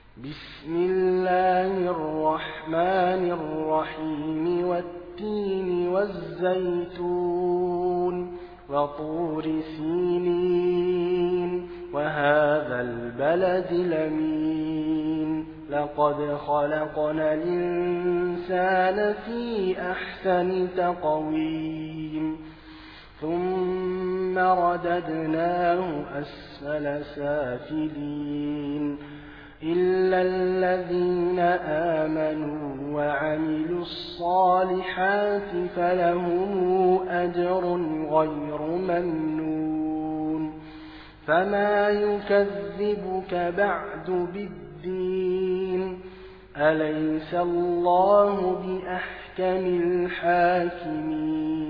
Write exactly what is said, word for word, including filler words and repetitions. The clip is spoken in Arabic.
بسم الله الرحمن الرحيم والتين والزيتون وطور سينين وهذا البلد الأمين لقد خلقنا الإنسان في أحسن تقويم ثم رددناه أسفل سافلين إلا الذين آمنوا وعملوا الصالحات فلهم أجر غير ممنون فما يكذبك بعد بالدين أليس الله بأحكم الحاكمين